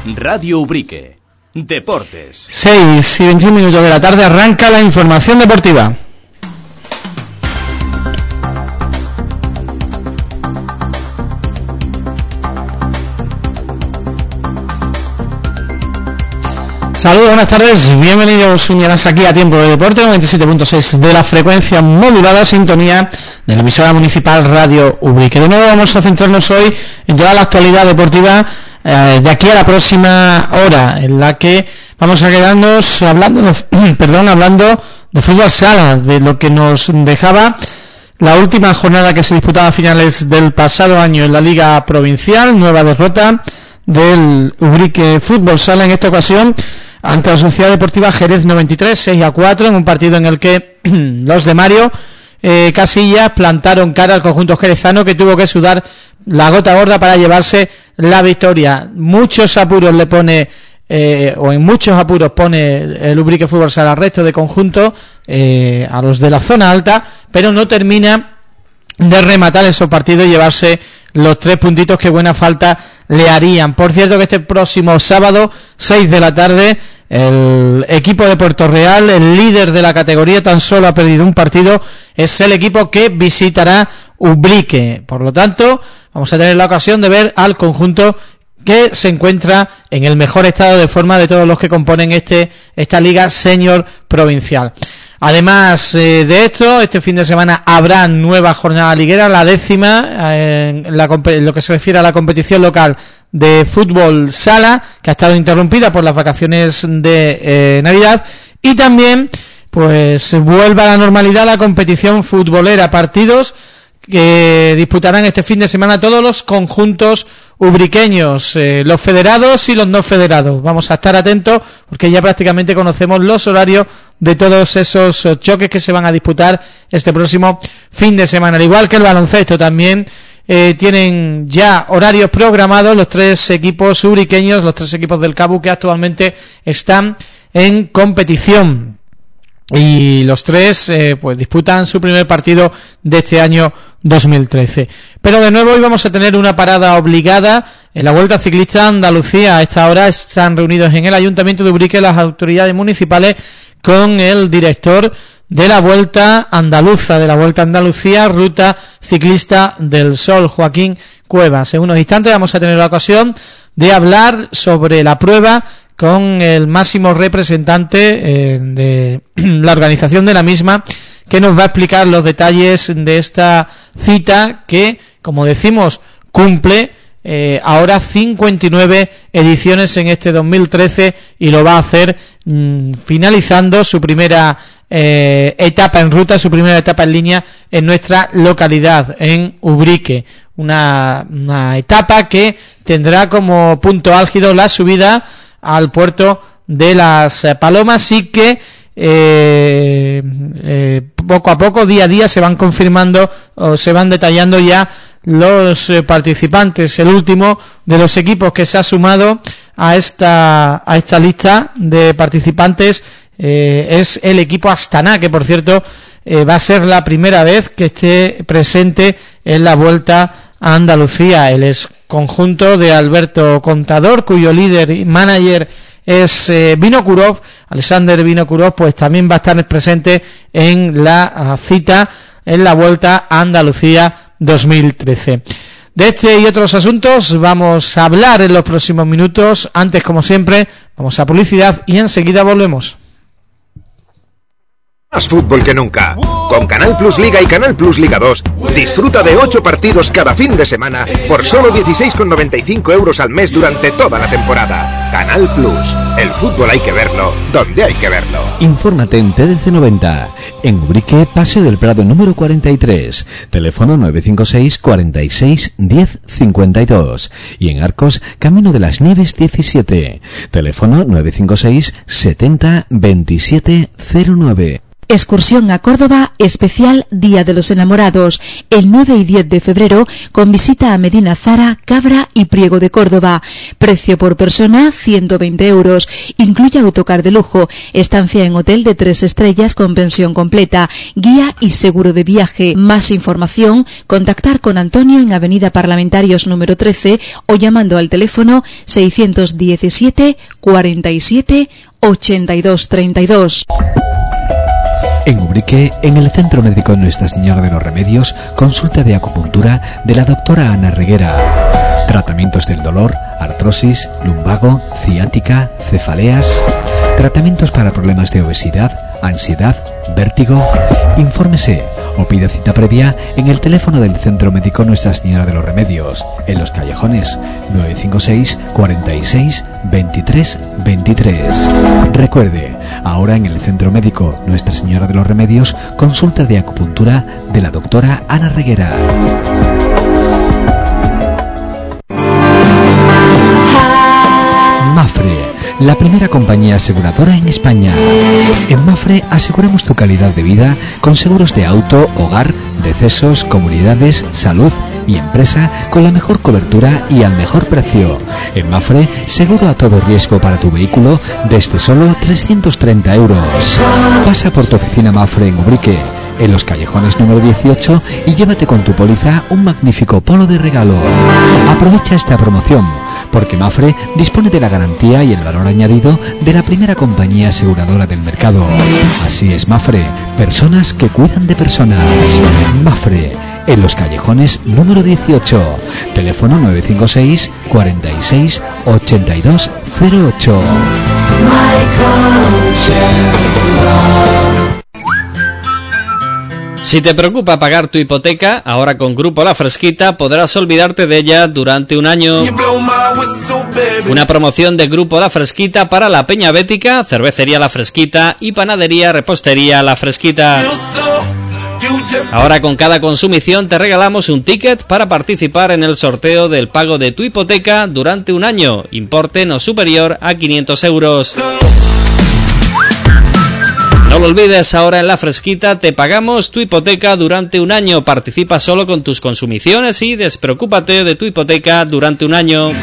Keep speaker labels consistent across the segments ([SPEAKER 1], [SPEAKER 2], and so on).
[SPEAKER 1] Radio Ubrique. Deportes.
[SPEAKER 2] 6:21 de la tarde arranca la información deportiva. Saludos, buenas tardes, bienvenidos señoras aquí a Tiempo de Deporte, 97.6 de la frecuencia modulada, sintonía de la emisora municipal Radio Ubrique. De nuevo vamos a centrarnos hoy en toda la actualidad deportiva de aquí a la próxima hora, en la que vamos a quedarnos hablando de fútbol sala, de lo que nos dejaba la última jornada que se disputaba a finales del pasado año en la Liga Provincial, nueva derrota del Ubrique Fútbol Sala, en esta ocasión ante la Sociedad Deportiva Jerez 93, 6-4, en un partido en el que los de Mario Casillas plantaron cara al conjunto jerezano, que tuvo que sudar la gota gorda para llevarse la victoria. Muchos apuros le pone, o en muchos apuros pone el Ubrique Fútbol Sala al resto de conjuntos, a los de la zona alta, pero no termina de rematar esos partidos y llevarse los 3 puntitos que buena falta le harían. Por cierto que este próximo sábado, 6 de la tarde, el equipo de Puerto Real, el líder de la categoría, tan solo ha perdido un partido, es el equipo que visitará Ubrique. Por lo tanto, vamos a tener la ocasión de ver al conjunto que se encuentra en el mejor estado de forma de todos los que componen esta liga senior provincial. Además de esto, este fin de semana habrá nueva jornada liguera, la 10ª, en lo que se refiere a la competición local de fútbol sala, que ha estado interrumpida por las vacaciones de Navidad, y también pues vuelve a la normalidad la competición futbolera, partidos que disputarán este fin de semana todos los conjuntos ubriqueños, los federados y los no federados. Vamos a estar atentos porque ya prácticamente conocemos los horarios de todos esos choques que se van a disputar este próximo fin de semana. Al igual que el baloncesto, también tienen ya horarios programados los 3 equipos ubriqueños, los 3 equipos del CABU que actualmente están en competición. Y los 3 pues disputan su primer partido de este año 2013. Pero de nuevo hoy vamos a tener una parada obligada en la Vuelta Ciclista Andalucía. A esta hora están reunidos en el Ayuntamiento de Ubrique las autoridades municipales con el director de la Vuelta Andaluza, de la Vuelta Andalucía, Ruta Ciclista del Sol, Joaquín Cuevas. En unos instantes vamos a tener la ocasión de hablar sobre la prueba con el máximo representante de la organización de la misma, que nos va a explicar los detalles de esta cita que, como decimos, cumple ahora 59 ediciones en este 2013 y lo va a hacer finalizando su primera etapa en ruta, su primera etapa en línea en nuestra localidad, en Ubrique. Una etapa que tendrá como punto álgido la subida al puerto de Las Palomas, y que poco a poco, día a día, se van confirmando o se van detallando ya los participantes. El último de los equipos que se ha sumado a esta lista de participantes es el equipo Astana, que por cierto va a ser la primera vez que esté presente en la Vuelta a Andalucía. El ex conjunto de Alberto Contador, cuyo líder y manager es Vinokurov, Alexander Vinokurov, pues también va a estar presente en la cita en la Vuelta a Andalucía 2013. De este y otros asuntos vamos a hablar en los próximos minutos. Antes, como siempre, vamos a publicidad y enseguida volvemos.
[SPEAKER 3] Más fútbol que nunca. Con Canal Plus Liga y Canal Plus Liga 2, disfruta de 8 partidos cada fin de semana por solo 16,95 euros al mes durante toda la temporada. Canal Plus. El fútbol hay que verlo donde hay que verlo.
[SPEAKER 4] Infórmate en TDC 90. En Ubrique, Paseo del Prado número 43. Teléfono 956 46 10 52. Y en Arcos, Camino de las Nieves 17. Teléfono 956 70 27 09.
[SPEAKER 5] Excursión a Córdoba, especial Día de los Enamorados, el 9 y 10 de febrero, con visita a Medina Zara, Cabra y Priego de Córdoba. Precio por persona, 120 euros. Incluye autocar de lujo, estancia en hotel de 3 estrellas con pensión completa, guía y seguro de viaje. Más información, contactar con Antonio en Avenida Parlamentarios número 13 o llamando al teléfono 617 47 82 32.
[SPEAKER 4] En Ubrique, en el Centro Médico Nuestra Señora de los Remedios, consulta de acupuntura de la doctora Ana Reguera. Tratamientos del dolor, artrosis, lumbago, ciática, cefaleas. Tratamientos para problemas de obesidad, ansiedad, vértigo. Infórmese o pida cita previa en el teléfono del Centro Médico Nuestra Señora de los Remedios, en Los Callejones, 956 46 23 23. Recuerde, ahora en el Centro Médico Nuestra Señora de los Remedios, consulta de acupuntura de la doctora Ana Reguera. Mafre, la primera compañía aseguradora en España. En Mafre aseguramos tu calidad de vida con seguros de auto, hogar, decesos, comunidades, salud y empresa con la mejor cobertura y al mejor precio. En Mafre, seguro a todo riesgo para tu vehículo desde solo 330 euros. Pasa por tu oficina Mafre en Ubrique, en Los Callejones número 18, y llévate con tu póliza un magnífico polo de regalo. Aprovecha esta promoción, porque Mafre dispone de la garantía y el valor añadido de la primera compañía aseguradora del mercado. Así es Mafre, personas que cuidan de personas. Mafre, en Los Callejones número 18, teléfono 956 46 82 08.
[SPEAKER 6] Si te preocupa pagar tu hipoteca, ahora con Grupo La Fresquita podrás olvidarte de ella durante un año. Una promoción de Grupo La Fresquita para la Peña Bética, Cervecería La Fresquita y Panadería Repostería La Fresquita. Ahora con cada consumición te regalamos un ticket para participar en el sorteo del pago de tu hipoteca durante un año, importe no superior a 500 euros. No lo olvides, ahora en La Fresquita te pagamos tu hipoteca durante un año. Participa solo con tus consumiciones y despreocúpate de tu hipoteca durante un año.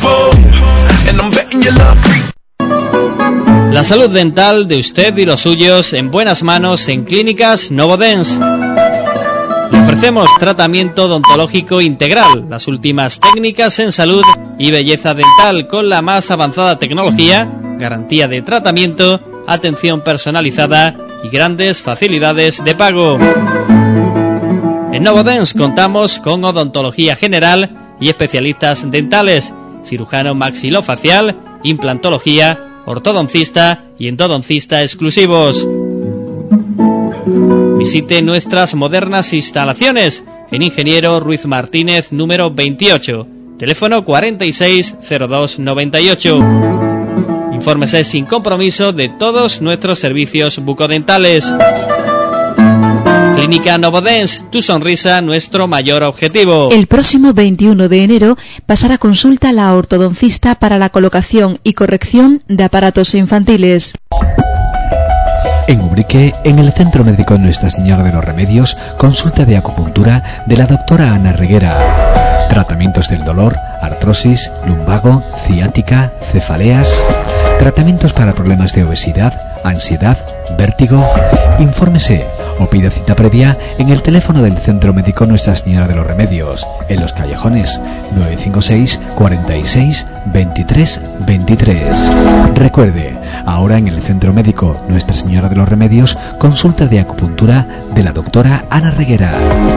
[SPEAKER 6] La salud dental de usted y los suyos en buenas manos en Clínicas Novodens. Le ofrecemos tratamiento odontológico integral, las últimas técnicas en salud y belleza dental con la más avanzada tecnología, garantía de tratamiento, atención personalizada y grandes facilidades de pago. En Novodens contamos con odontología general y especialistas dentales, cirujano maxilofacial, implantología, ortodoncista y endodoncista exclusivos. Visite nuestras modernas instalaciones en Ingeniero Ruiz Martínez número 28, teléfono 460298. Infórmese sin compromiso de todos nuestros servicios bucodentales. Clínica Novodens, tu sonrisa, nuestro mayor objetivo.
[SPEAKER 5] El próximo 21 de enero pasará consulta la ortodoncista para la colocación y corrección de aparatos infantiles.
[SPEAKER 4] En Ubrique, en el Centro Médico Nuestra Señora de los Remedios, consulta de acupuntura de la doctora Ana Reguera. Tratamientos del dolor, artrosis, lumbago, ciática, cefaleas. Tratamientos para problemas de obesidad, ansiedad, vértigo. Infórmese o pida cita previa en el teléfono del Centro Médico Nuestra Señora de los Remedios, en Los Callejones, 956 46 23 23. Recuerde, ahora en el Centro Médico Nuestra Señora de los Remedios, consulta de acupuntura de la doctora Ana Reguera.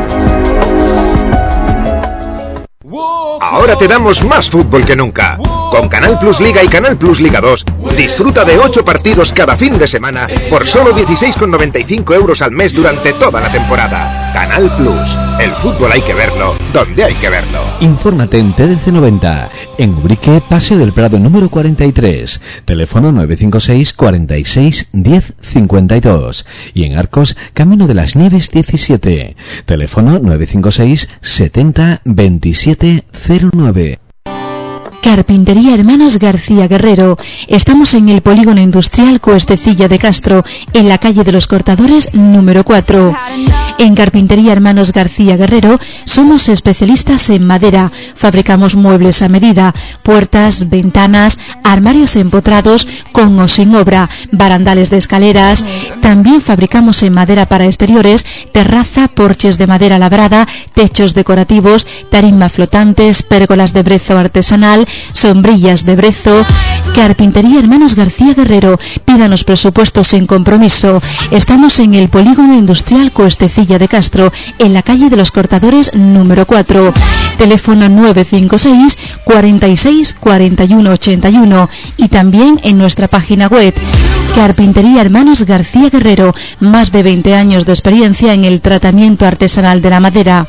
[SPEAKER 3] Ahora te damos más fútbol que nunca. Con Canal Plus Liga y Canal Plus Liga 2, disfruta de 8 partidos cada fin de semana por solo 16,95 euros al mes durante toda la temporada. Canal Plus, el fútbol hay que verlo donde hay que verlo.
[SPEAKER 4] Infórmate en TDC 90, en Ubrique, Paseo del Prado número 43, teléfono 956 46 10 52, y en Arcos, Camino de las Nieves 17, teléfono 956 70 27 09.
[SPEAKER 5] Carpintería Hermanos García Guerrero. Estamos en el Polígono Industrial Cuestecilla de Castro, en la calle de los Cortadores número 4. En Carpintería Hermanos García Guerrero somos especialistas en madera. Fabricamos muebles a medida, puertas, ventanas, armarios empotrados con o sin obra, barandales de escaleras. También fabricamos en madera para exteriores, terraza, porches de madera labrada, techos decorativos, tarimas flotantes, pérgolas de brezo artesanal, sombrillas de brezo. Carpintería Hermanos García Guerrero. Pídanos presupuestos sin compromiso. Estamos en el Polígono Industrial Cuestecilla de Castro, en la calle de los Cortadores número 4. Teléfono 956 46 41 81 y también en nuestra página web. Carpintería Hermanos García Guerrero. Más de 20 años de experiencia en el tratamiento artesanal de la madera.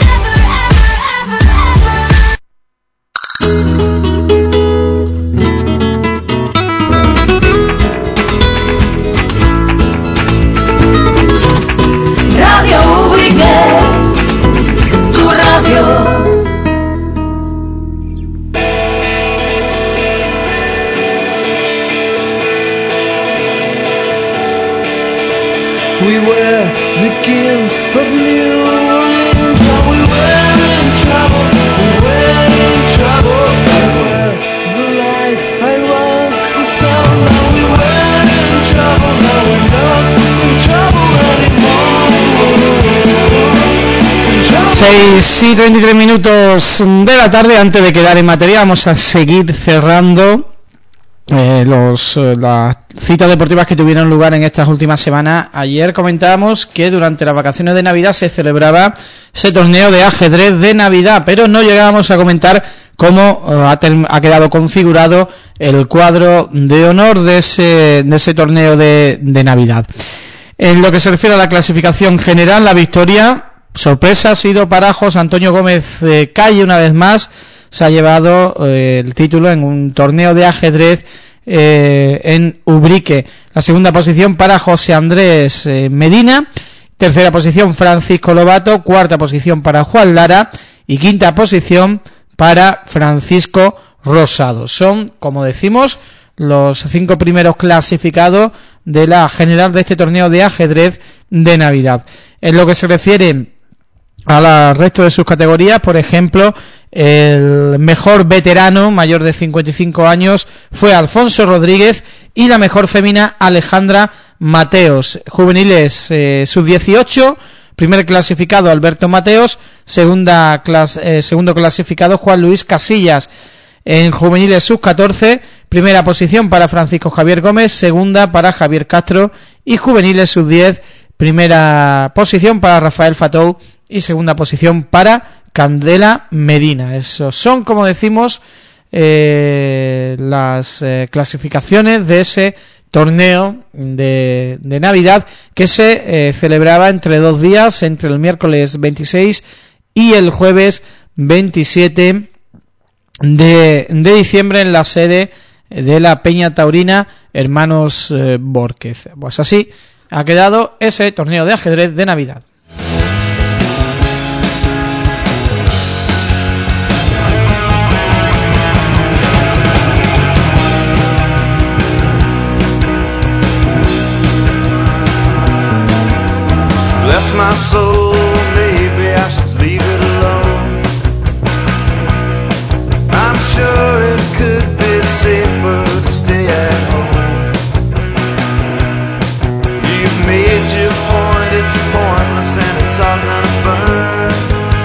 [SPEAKER 7] Radio Ubrique, tu radio.
[SPEAKER 8] We were the kings of New Orleans. Now we were in trouble, we were in trouble. We were the light, I was the sun. Now we were in trouble, now we're not in trouble anymore.
[SPEAKER 2] 6:33 minutos de la tarde. Antes de quedar en materia, vamos a seguir cerrando las citas deportivas que tuvieron lugar en estas últimas semanas. Ayer comentábamos que durante las vacaciones de Navidad se celebraba ese torneo de ajedrez de Navidad, pero no llegábamos a comentar cómo ha quedado configurado el cuadro de honor de ese torneo de Navidad. En lo que se refiere a la clasificación general, la victoria, sorpresa, ha sido para José Antonio Gómez Calle. Una vez más se ha llevado el título en un torneo de ajedrez en Ubrique. La segunda posición para José Andrés Medina, tercera posición Francisco Lobato, cuarta posición para Juan Lara y quinta posición para Francisco Rosado. Son, como decimos, los 5 primeros clasificados de la general de este torneo de ajedrez de Navidad. En lo que se refiere al resto de sus categorías, por ejemplo, el mejor veterano mayor de 55 años fue Alfonso Rodríguez y la mejor fémina Alejandra Mateos. Juveniles sub-18, primer clasificado Alberto Mateos, segundo clasificado Juan Luis Casillas. En juveniles sub-14, primera posición para Francisco Javier Gómez, segunda para Javier Castro, y juveniles sub-10, primera posición para Rafael Fatou y segunda posición para Candela Medina. Esos son, como decimos, las clasificaciones de ese torneo de Navidad que se celebraba entre 2 días, entre el miércoles 26 y el jueves 27 de diciembre en la sede de la Peña Taurina Hermanos Bórquez. Pues así ha quedado ese torneo de ajedrez de Navidad.
[SPEAKER 8] Bless my soul, maybe I should leave it alone. I'm sure it could be safer to stay at home. You've made your point, it's pointless and it's all gonna burn.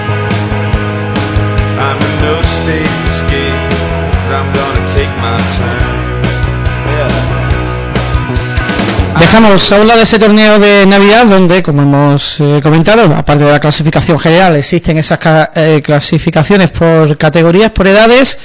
[SPEAKER 8] I'm in no state to escape, but I'm gonna take my turn. Yeah.
[SPEAKER 2] Dejamos hablar de ese torneo de Navidad donde, como hemos comentado, aparte de la clasificación general, existen esas clasificaciones por categorías, por edades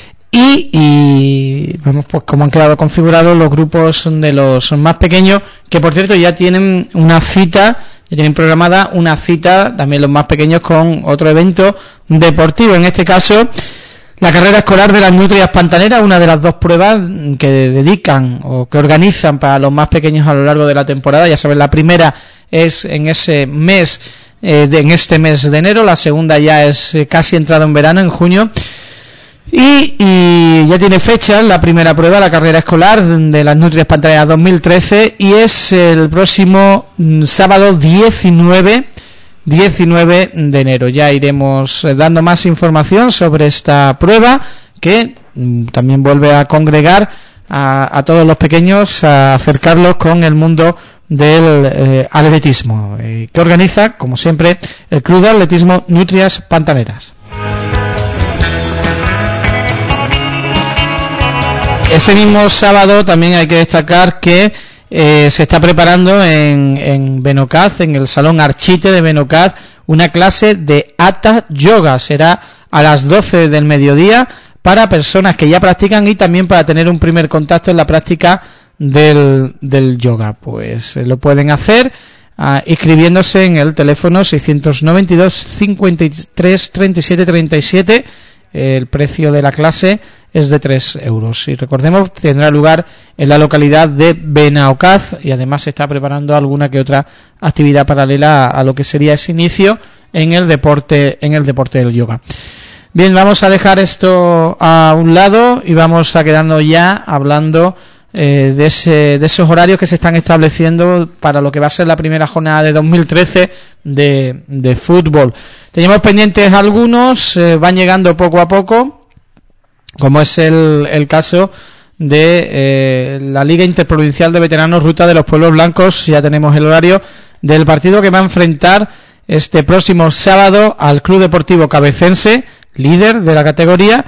[SPEAKER 2] y vamos, pues cómo han quedado configurados los grupos de los más pequeños, que por cierto ya tienen una cita, ya tienen programada una cita también los más pequeños con otro evento deportivo, en este caso la carrera escolar de las nutrias pantaneras, una de las 2 pruebas que dedican o que organizan para los más pequeños a lo largo de la temporada. Ya saben, la primera es en ese mes, en este mes de enero, la segunda ya es casi entrado en verano, en junio. Y ya tiene fecha la primera prueba, la carrera escolar de las Nutrias Pantaneras 2013, y es el próximo sábado 19 de enero. Ya iremos dando más información sobre esta prueba, que también vuelve a congregar a todos los pequeños, a acercarlos con el mundo del atletismo, que organiza, como siempre, el Club de Atletismo Nutrias Pantaneras. Ese mismo sábado también hay que destacar que se está preparando en Benocaz, en el Salón Archite de Benocaz, una clase de Hatha Yoga. Será a las 12 del mediodía para personas que ya practican y también para tener un primer contacto en la práctica del yoga. Pues lo pueden hacer inscribiéndose en el teléfono 692 53 37 37. El precio de la clase es de 3 euros. Y recordemos, tendrá lugar en la localidad de Benaocaz, y además se está preparando alguna que otra actividad paralela a lo que sería ese inicio en el deporte del yoga. Bien, vamos a dejar esto a un lado y vamos a quedarnos ya hablando de esos horarios que se están estableciendo para lo que va a ser la primera jornada de 2013 de fútbol. Teníamos pendientes algunos, van llegando poco a poco, como es el caso de la Liga Interprovincial de Veteranos Ruta de los Pueblos Blancos. Ya tenemos el horario del partido que va a enfrentar este próximo sábado al Club Deportivo Cabecense, líder de la categoría,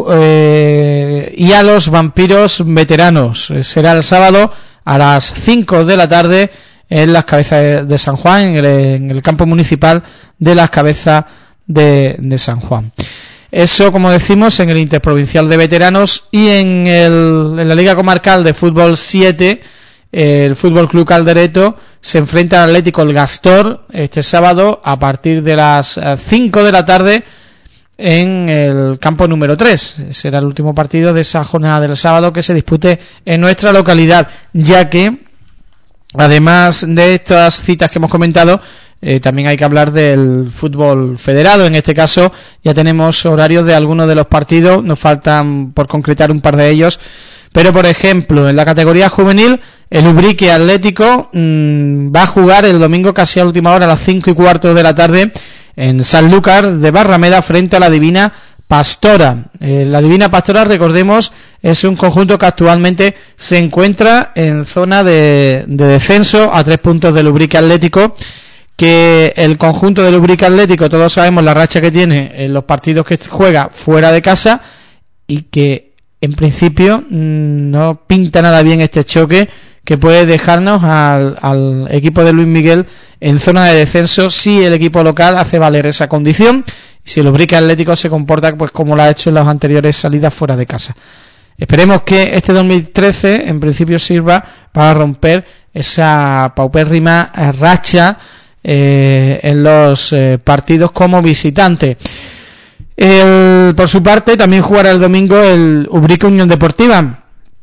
[SPEAKER 2] y a los Vampiros Veteranos. Será el sábado a las 5 de la tarde en las Cabezas de San Juan, en el campo municipal de las Cabezas de San Juan. Eso, como decimos, en el Interprovincial de Veteranos. Y en la Liga Comarcal de Fútbol 7, el Fútbol Club Caldereto se enfrenta al Atlético El Gastor este sábado a partir de las 5 de la tarde en el campo número 3. Será el último partido de esa jornada del sábado que se dispute en nuestra localidad, ya que además de estas citas que hemos comentado, también hay que hablar del fútbol federado. En este caso ya tenemos horarios de algunos de los partidos, nos faltan por concretar un par de ellos, pero por ejemplo en la categoría juvenil el Ubrique Atlético va a jugar el domingo casi a última hora, a las 5:15 de la tarde, en Sanlúcar de Barrameda, frente a la Divina Pastora. La Divina Pastora, recordemos, es un conjunto que actualmente se encuentra en zona de descenso, a 3 puntos del Ubrique Atlético, que el conjunto del Ubrique Atlético, todos sabemos la racha que tiene en los partidos que juega fuera de casa, y que en principio no pinta nada bien este choque, que puede dejarnos al equipo de Luis Miguel en zona de descenso si el equipo local hace valer esa condición, y si el Ubrique Atlético se comporta pues como lo ha hecho en las anteriores salidas fuera de casa. Esperemos que este 2013 en principio sirva para romper esa paupérrima racha en los partidos como visitante. Por su parte también jugará el domingo el Ubrique Unión Deportiva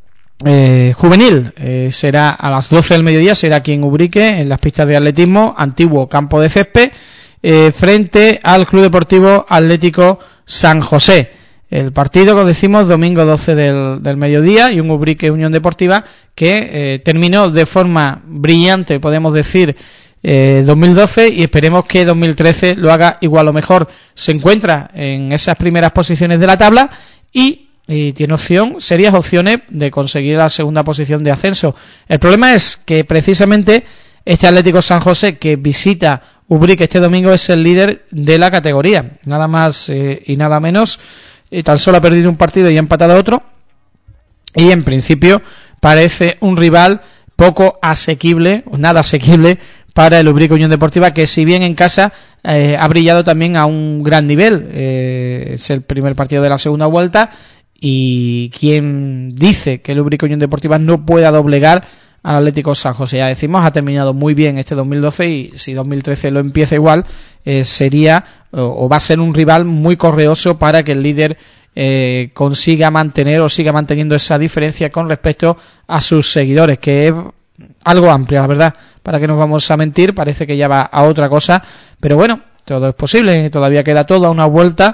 [SPEAKER 2] juvenil. Será a las 12 del mediodía, será aquí en Ubrique, en las pistas de atletismo, antiguo campo de césped, frente al Club Deportivo Atlético San José. El partido, como decimos, domingo 12 del mediodía, y un Ubrique Unión Deportiva que terminó de forma brillante, podemos decir, 2012, y esperemos que 2013 lo haga igual o mejor. Se encuentra en esas primeras posiciones de la tabla y tiene serias opciones de conseguir la segunda posición de ascenso. El problema es que precisamente este Atlético San José, que visita Ubrique este domingo, es el líder de la categoría, nada más y nada menos. Tan solo ha perdido un partido y ha empatado otro, y en principio parece un rival poco asequible, o nada asequible, para el Ubrique Unión Deportiva, que si bien en casa ha brillado también a un gran nivel. Es el primer partido de la segunda vuelta, y quien dice que el Ubrique Unión Deportiva no pueda doblegar al Atlético San José. Ya decimos, ha terminado muy bien este 2012, y si 2013 lo empieza igual, sería o va a ser un rival muy correoso para que el líder consiga mantener o siga manteniendo esa diferencia con respecto a sus seguidores, que es algo amplia, la verdad, para que nos vamos a mentir, parece que ya va a otra cosa, pero bueno, todo es posible, todavía queda toda una vuelta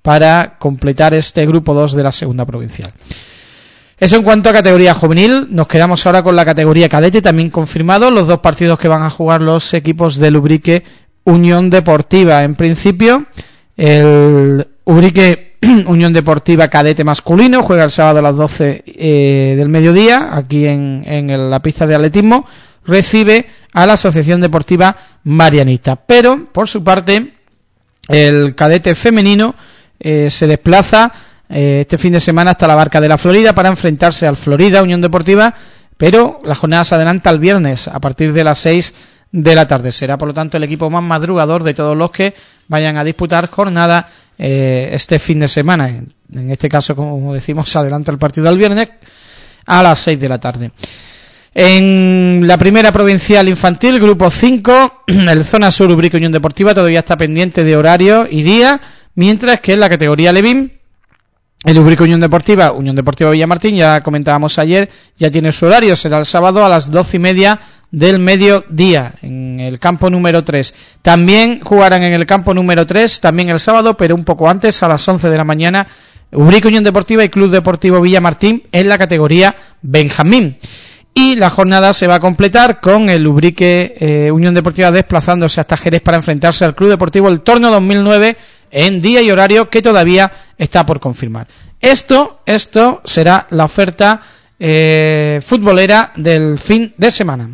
[SPEAKER 2] para completar este grupo 2 de la segunda provincial. Eso en cuanto a categoría juvenil. Nos quedamos ahora con la categoría cadete, también confirmado los 2 partidos que van a jugar los equipos del Ubrique Unión Deportiva. En principio, el Ubrique Unión Deportiva cadete masculino juega el sábado a las 12 del mediodía, aquí en la pista de atletismo, recibe a la Asociación Deportiva Marianista. Pero, por su parte, el cadete femenino se desplaza este fin de semana hasta la Barca de la Florida para enfrentarse al Florida Unión Deportiva, pero la jornada se adelanta al viernes a partir de las 6 de la tarde. Será, por lo tanto, el equipo más madrugador de todos los que vayan a disputar jornada este fin de semana. En este caso, como decimos, se adelanta el partido al viernes a las 6 de la tarde. En la primera provincial infantil, grupo 5, el Zona Sur Ubrique Unión Deportiva todavía está pendiente de horario y día, mientras que en la categoría Levín, el Ubrique Unión Deportiva Villamartín, ya comentábamos ayer, ya tiene su horario, será el sábado a las 12:30 del mediodía, en el campo número 3. También jugarán en el campo número 3, también el sábado, pero un poco antes, a las 11 de la mañana, Ubrique Unión Deportiva y Club Deportivo Villamartín en la categoría Benjamín. Y la jornada se va a completar con el Ubrique Unión Deportiva desplazándose hasta Jerez para enfrentarse al Club Deportivo El Torno 2009 en día y horario que todavía está por confirmar. Esto será la oferta futbolera del fin de semana.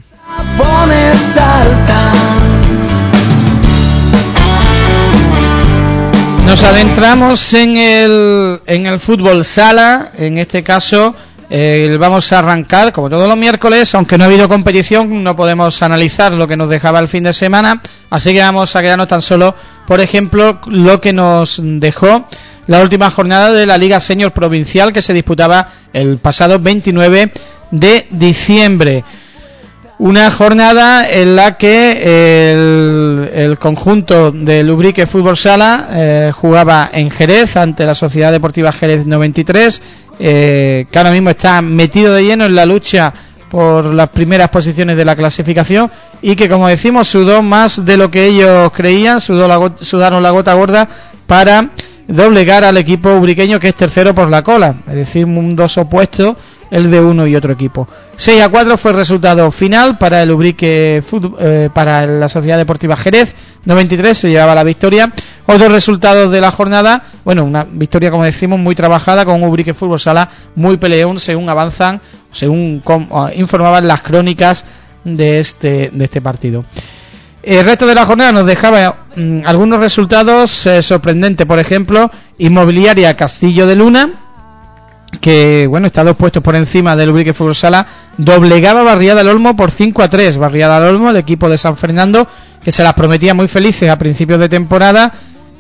[SPEAKER 2] Nos adentramos en el fútbol sala. En este caso vamos a arrancar como todos los miércoles, aunque no ha habido competición, no podemos analizar lo que nos dejaba el fin de semana, así que vamos a quedarnos tan solo, por ejemplo, lo que nos dejó la última jornada de la Liga Senior Provincial, que se disputaba el pasado 29 de diciembre. Una jornada en la que el conjunto del Ubrique Fútbol Sala jugaba en Jerez ante la Sociedad Deportiva Jerez 93, que ahora mismo está metido de lleno en la lucha por las primeras posiciones de la clasificación y que, como decimos, sudó más de lo que ellos creían, sudaron la gota gorda para doblegar al equipo ubriqueño, que es tercero por la cola, es decir, mundos opuestos el de uno y otro equipo. 6-4 fue el resultado final para el Ubrique para la Sociedad Deportiva Jerez 93, se llevaba la victoria. Otros resultados de la jornada, bueno, una victoria, como decimos, muy trabajada, con un Ubrique Fútbol Sala muy peleón, según informaban las crónicas de este partido. El resto de la jornada nos dejaba algunos resultados sorprendentes. Por ejemplo, Inmobiliaria Castillo de Luna, que bueno, está 2 puestos por encima del Ubrique Fútbol Sala, doblegaba Barriada del Olmo por 5-3. Barriada del Olmo, el equipo de San Fernando, que se las prometía muy felices a principios de temporada,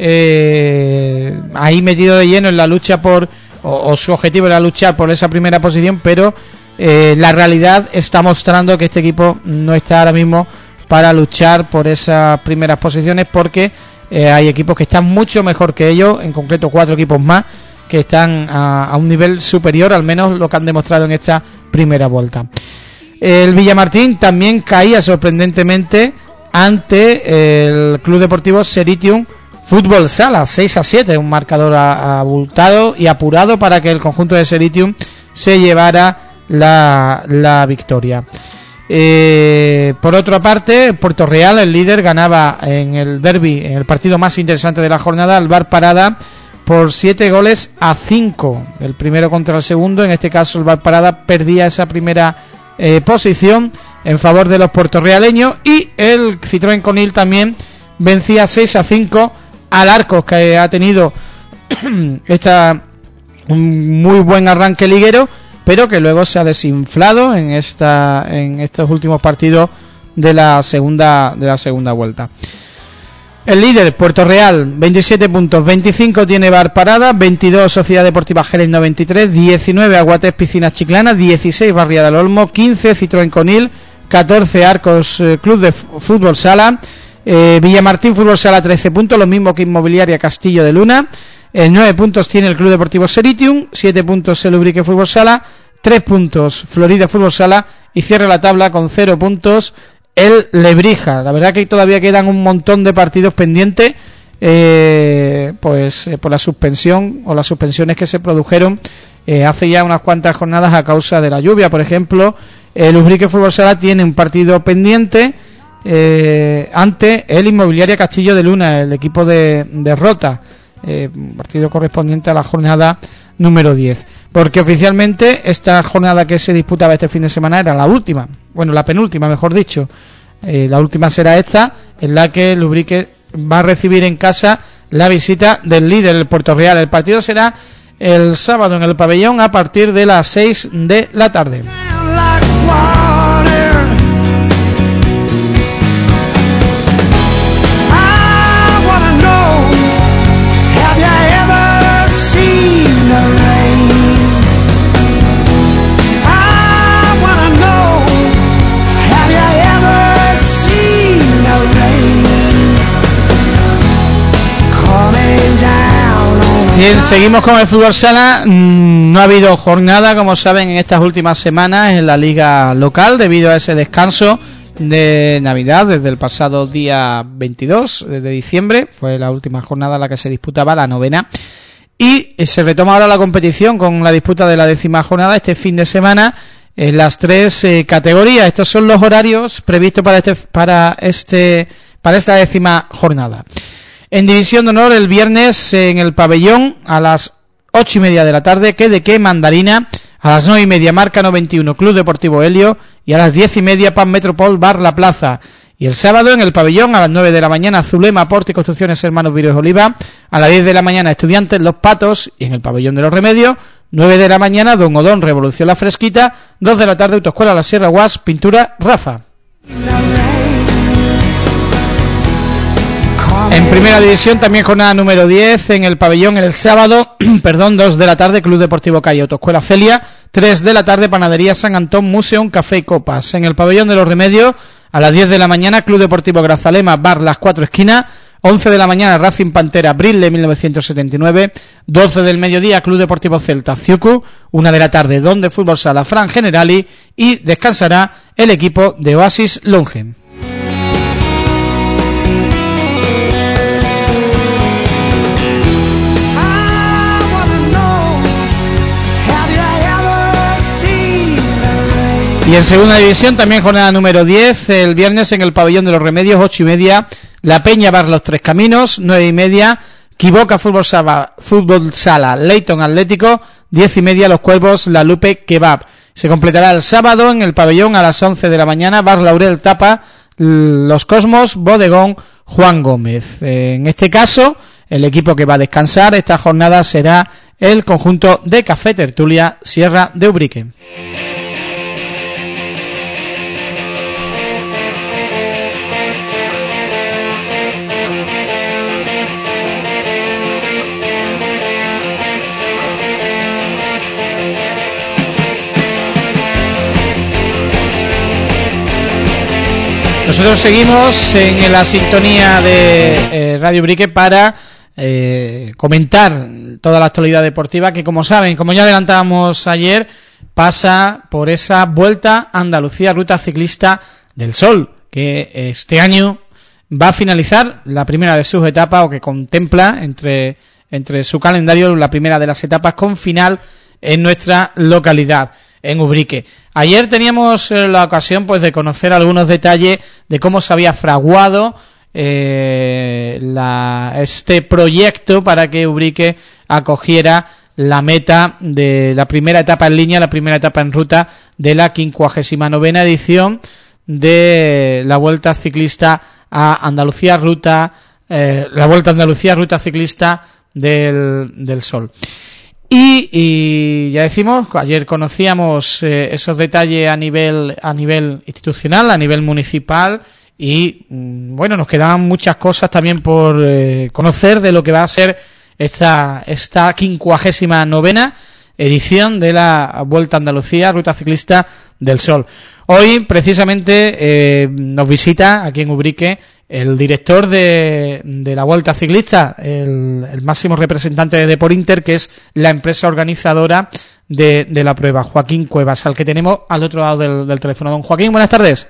[SPEAKER 2] ahí metido de lleno en la lucha o su objetivo era luchar por esa primera posición, pero la realidad está mostrando que este equipo no está ahora mismo para luchar por esas primeras posiciones, porque hay equipos que están mucho mejor que ellos, en concreto 4 equipos más que están a un nivel superior, al menos lo que han demostrado en esta primera vuelta. El Villamartín también caía sorprendentemente ante el Club Deportivo Seritium Fútbol Sala, 6-7, un marcador abultado y apurado para que el conjunto de Seritium se llevara la victoria. Por otra parte, Puerto Real, el líder, ganaba en el derbi, en el partido más interesante de la jornada, al Bar Parada por 7-5, el primero contra el segundo. En este caso el Bar Parada perdía esa primera posición en favor de los puertorrealeños, y el Citroën Conil también vencía 6-5 al Arcos, que ha tenido un muy buen arranque liguero, pero que luego se ha desinflado en estos últimos partidos de la segunda vuelta. El líder, Puerto Real, 27 puntos, 25 tiene Bar Parada, 22 Sociedad Deportiva Jerez 93, 19 Aguatés Piscinas Chiclana, 16 Barriada del Olmo, 15 Citroën Conil, 14 Arcos Club de Fútbol Sala, Villamartín Fútbol Sala 13 puntos, lo mismo que Inmobiliaria Castillo de Luna. 9 puntos tiene el Club Deportivo Seritium, 7 puntos el Ubrique Fútbol Sala, 3 puntos Florida Fútbol Sala, y cierra la tabla con 0 puntos el Lebrija. La verdad que todavía quedan un montón de partidos pendientes por la suspensión o las suspensiones que se produjeron hace ya unas cuantas jornadas a causa de la lluvia. Por ejemplo, el Ubrique Fútbol Sala tiene un partido pendiente ante el Inmobiliaria Castillo de Luna, el equipo de Rota, partido correspondiente a la jornada número 10, porque oficialmente esta jornada que se disputaba este fin de semana era la última, bueno, la penúltima mejor dicho. La última será esta, en la que el Ubrique va a recibir en casa la visita del líder, el Puerto Real. El partido será el sábado en el pabellón a partir de las 6 de la tarde. Bien, seguimos con el fútbol sala. No ha habido jornada, como saben, en estas últimas semanas en la liga local debido a ese descanso de Navidad desde el pasado día 22 de diciembre. Fue la última jornada en la que se disputaba la novena. Y se retoma ahora la competición con la disputa de la 10ª jornada este fin de semana en las 3 categorías. Estos son los horarios previstos para esta 10ª jornada. En División de Honor, el viernes en el pabellón a las 8:30 de la tarde, Quedequé Mandarina, a las 9:30 Marca 91 Club Deportivo Helio y a las 10:30 Pan Metropol Bar La Plaza. Y el sábado en el pabellón a las 9 de la mañana Zulema Porte y Construcciones Hermanos Virus Oliva, a las 10 de la mañana Estudiantes Los Patos y en el pabellón de los Remedios 9 de la mañana Don Odón Revolución La Fresquita, 2 de la tarde Autoescuela La Sierra Guas Pintura Rafa. En primera división también jornada número 10 en el pabellón el sábado, 2 de la tarde Club Deportivo Calle Autoescuela Celia, 3 de la tarde Panadería San Antón Museum Café y Copas. En el pabellón de los Remedios a las 10 de la mañana Club Deportivo Grazalema Bar Las Cuatro Esquinas, 11 de la mañana Racing Pantera Brille 1979, 12 del mediodía Club Deportivo Celta Ciucu, 1 de la tarde Don de Fútbol Sala Fran Generali y descansará el equipo de Oasis Longe. Y en segunda división también jornada número 10, el viernes en el pabellón de los Remedios, 8:30, La Peña Bar Los Tres Caminos, 9:30, Quiboca Fútbol Sala Leyton Atlético, 10:30 Los Cuervos La Lupe Kebab. Se completará el sábado en el pabellón a las 11 de la mañana, Bar Laurel Tapa, Los Cosmos, Bodegón Juan Gómez. En este caso, el equipo que va a descansar esta jornada será el conjunto de Café Tertulia Sierra de Ubrique. Nosotros seguimos en la sintonía de Radio Ubrique para comentar toda la actualidad deportiva que, como saben, como ya adelantábamos ayer, pasa por esa Vuelta a Andalucía Ruta Ciclista del Sol, que este año va a finalizar la primera de sus etapas, o que contempla entre su calendario la primera de las etapas con final en nuestra localidad, en Ubrique. Ayer teníamos la ocasión pues de conocer algunos detalles de cómo se había fraguado este proyecto para que Ubrique acogiera la meta de la primera etapa en línea, la primera etapa en ruta de la 59ª edición de la Vuelta Ciclista a Andalucía la Vuelta a Andalucía Ruta Ciclista del Sol. Y ya decimos, ayer conocíamos esos detalles a nivel institucional, a nivel municipal, y bueno, nos quedaban muchas cosas también por conocer de lo que va a ser esta 59ª edición de la Vuelta a Andalucía Ruta Ciclista del Sol. Hoy precisamente nos visita aquí en Ubrique el director de la Vuelta Ciclista, el máximo representante de Deportinter, que es la empresa organizadora de la prueba, Joaquín Cuevas, al que tenemos al otro lado del teléfono. Don Joaquín, buenas tardes.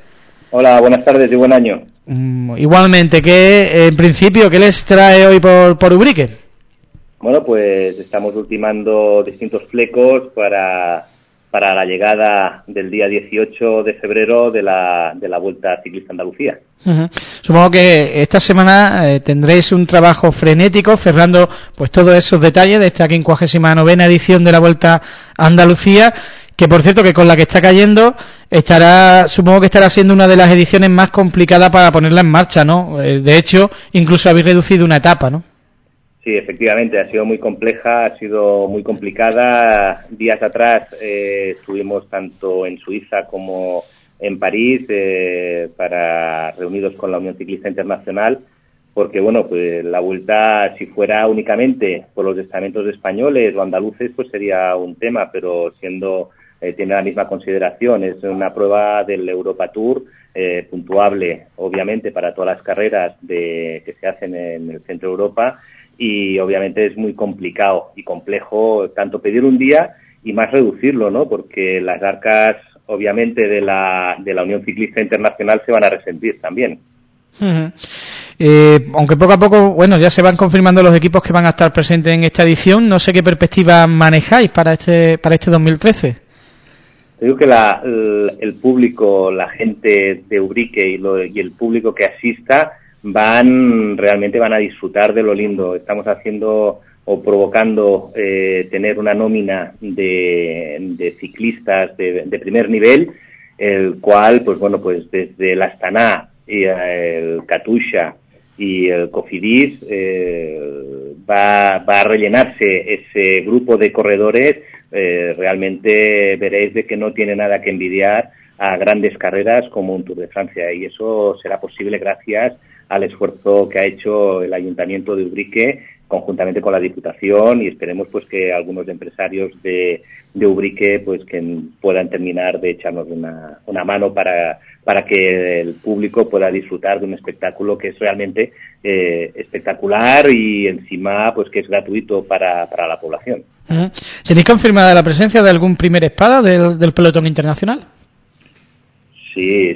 [SPEAKER 9] Hola, buenas tardes y buen año.
[SPEAKER 2] Igualmente, en principio, ¿qué les trae hoy por Ubrique?
[SPEAKER 9] Bueno, pues estamos ultimando distintos flecos para la llegada del día 18 de febrero de la Vuelta Ciclista Andalucía.
[SPEAKER 2] Uh-huh. Supongo que esta semana tendréis un trabajo frenético cerrando pues todos esos detalles de esta 59ª edición de la Vuelta a Andalucía, que por cierto que con la que está cayendo supongo que estará siendo una de las ediciones más complicadas para ponerla en marcha, ¿no? De hecho, incluso habéis reducido una etapa, ¿no?
[SPEAKER 9] Sí, efectivamente, ha sido muy compleja, ha sido muy complicada. Días atrás estuvimos tanto en Suiza como en París reunidos con la Unión Ciclista Internacional, porque bueno, pues la Vuelta, si fuera únicamente por los estamentos españoles o andaluces, pues sería un tema, pero tiene la misma consideración. Es una prueba del Europa Tour, puntuable, obviamente, para todas las carreras que se hacen en el centro de Europa. Y obviamente es muy complicado y complejo tanto pedir un día y más reducirlo, ¿no? Porque las arcas, obviamente, de la Unión Ciclista Internacional se van a resentir también.
[SPEAKER 2] Uh-huh. Aunque poco a poco, bueno, ya se van confirmando los equipos que van a estar presentes en esta edición. No sé qué perspectiva manejáis para este 2013.
[SPEAKER 9] Te digo que el público, la gente de Ubrique y el público que asista van a disfrutar de lo lindo. Estamos haciendo o provocando tener una nómina de ciclistas de primer nivel, el cual, pues bueno, pues desde el Astana y el Katusha y el Cofidis va a rellenarse ese grupo de corredores. Realmente veréis de que no tiene nada que envidiar a grandes carreras como un Tour de Francia, y eso será posible gracias al esfuerzo que ha hecho el Ayuntamiento de Ubrique conjuntamente con la Diputación, y esperemos pues que algunos empresarios de Ubrique pues que puedan terminar de echarnos una mano para que el público pueda disfrutar de un espectáculo que es realmente espectacular y encima pues que es gratuito para la población.
[SPEAKER 2] ¿Tenéis confirmada la presencia de algún primer espada del pelotón internacional?
[SPEAKER 9] Sí,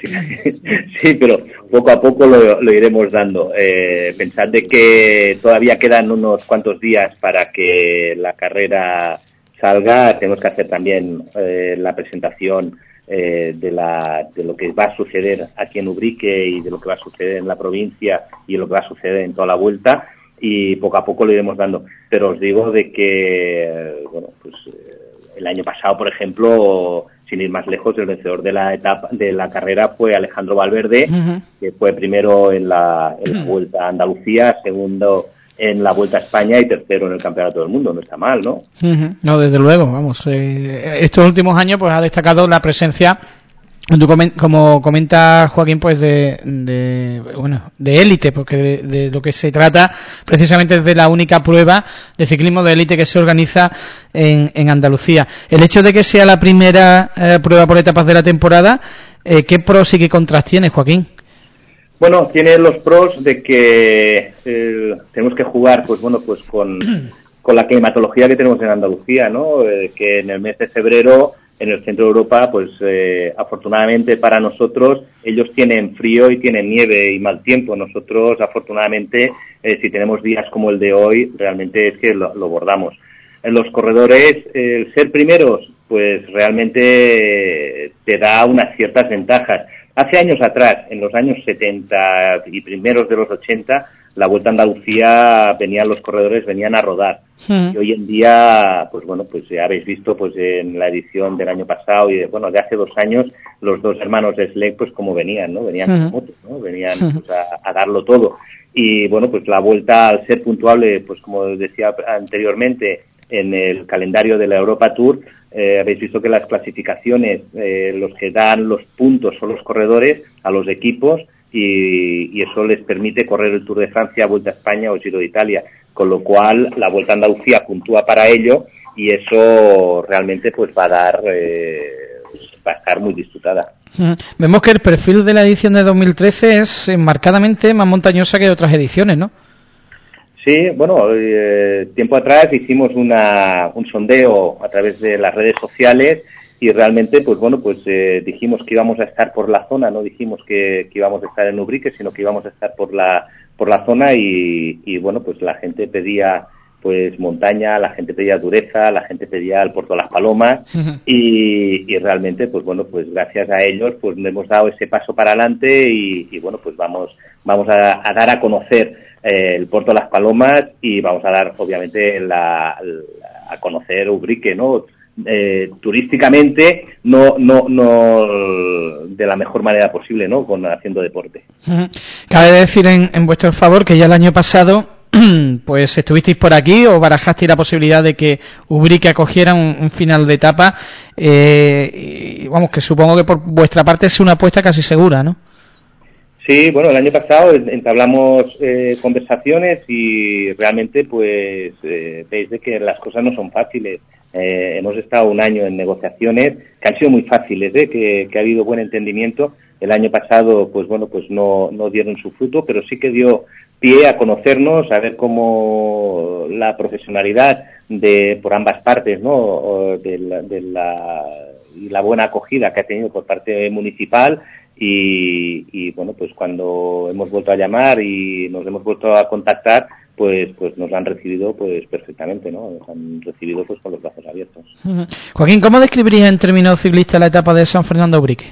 [SPEAKER 9] pero poco a poco lo iremos dando. Pensad de que todavía quedan unos cuantos días para que la carrera salga. Tenemos que hacer también la presentación de lo que va a suceder aquí en Ubrique y de lo que va a suceder en la provincia y de lo que va a suceder en toda la Vuelta, y poco a poco lo iremos dando. Pero os digo de que, bueno, pues el año pasado, por ejemplo, sin ir más lejos, el vencedor de la carrera fue Alejandro Valverde, uh-huh, que fue primero en la Vuelta a Andalucía, segundo en la Vuelta a España y tercero en el Campeonato del Mundo. No está mal, ¿no?
[SPEAKER 2] Uh-huh. No, desde luego, vamos. Estos últimos años pues ha destacado la presencia, como comenta Joaquín, pues de élite, porque de lo que se trata precisamente es de la única prueba de ciclismo de élite que se organiza en Andalucía. El hecho de que sea la primera prueba por etapas de la temporada, ¿qué pros y qué contras tiene, Joaquín?
[SPEAKER 9] Bueno, tiene los pros de que tenemos que jugar, pues bueno, pues con la climatología que tenemos en Andalucía, ¿no? Que en el mes de febrero en el centro de Europa, pues afortunadamente para nosotros, ellos tienen frío y tienen nieve y mal tiempo. Nosotros, afortunadamente, si tenemos días como el de hoy, realmente es que lo bordamos. En los corredores, el ser primeros, pues realmente te da unas ciertas ventajas. Hace años atrás, en los años 70 y primeros de los 80, la Vuelta a Andalucía los corredores venían a rodar. Y hoy en día, pues bueno, pues ya habéis visto pues en la edición del año pasado y de hace 2 años, los dos hermanos de Slek, pues como venían, ¿no? Venían con motos, ¿no? Venían pues a darlo todo. Y bueno, pues la Vuelta, al ser puntuable, pues como decía anteriormente, en el calendario de la Europa Tour, habéis visto que las clasificaciones, los que dan los puntos son los corredores a los equipos, y eso les permite correr el Tour de Francia, Vuelta a España o Giro de Italia, con lo cual la Vuelta a Andalucía puntúa para ello, y eso realmente pues va a estar muy disfrutada.
[SPEAKER 2] Vemos que el perfil de la edición de 2013 es marcadamente más montañosa que otras ediciones, ¿no?
[SPEAKER 9] Sí, bueno, tiempo atrás hicimos un sondeo a través de las redes sociales realmente, pues bueno, pues dijimos que íbamos a estar por la zona, no dijimos que íbamos a estar en Ubrique, sino que íbamos a estar por la zona y bueno, pues la gente pedía pues montaña, la gente pedía dureza, la gente pedía el Puerto de las Palomas y realmente, pues bueno, pues gracias a ellos pues hemos dado ese paso para adelante y bueno, pues vamos a dar a conocer el Puerto de las Palomas y vamos a dar obviamente a conocer Ubrique, ¿no? Turísticamente no de la mejor manera posible, ¿no? Haciendo deporte.
[SPEAKER 2] Cabe decir en vuestro favor que ya el año pasado pues estuvisteis por aquí o barajasteis la posibilidad de que Ubrique acogiera un final de etapa y vamos, que supongo que por vuestra parte es una apuesta casi segura, ¿no?
[SPEAKER 9] Sí, bueno, el año pasado entablamos conversaciones y realmente pues veis de que las cosas no son fáciles. Hemos estado un año en negociaciones que han sido muy fáciles, que ha habido buen entendimiento. El año pasado, pues bueno, pues no dieron su fruto, pero sí que dio pie a conocernos, a ver cómo la profesionalidad por ambas partes, ¿no? Y la buena acogida que ha tenido por parte municipal y bueno, pues cuando hemos vuelto a llamar y nos hemos vuelto a contactar, pues nos han recibido pues perfectamente, ¿no? Nos han recibido pues con los brazos abiertos.
[SPEAKER 2] Joaquín, ¿cómo describirías en términos ciclistas la etapa de San Fernando Ubrique?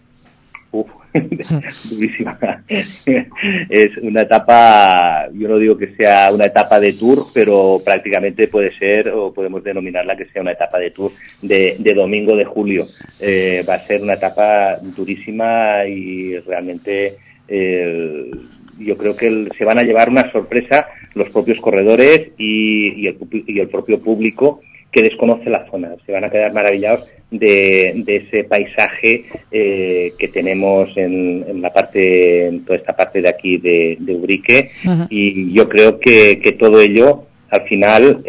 [SPEAKER 9] Durísima. Es una etapa, yo no digo que sea una etapa de Tour, pero prácticamente puede ser, o podemos denominarla que sea una etapa de Tour de domingo de julio. Va a ser una etapa durísima y realmente yo creo que se van a llevar una sorpresa los propios corredores y el propio público que desconoce la zona. Se van a quedar maravillados de ese paisaje que tenemos en toda esta parte de aquí de Ubrique. Uh-huh. Y yo creo que todo ello al final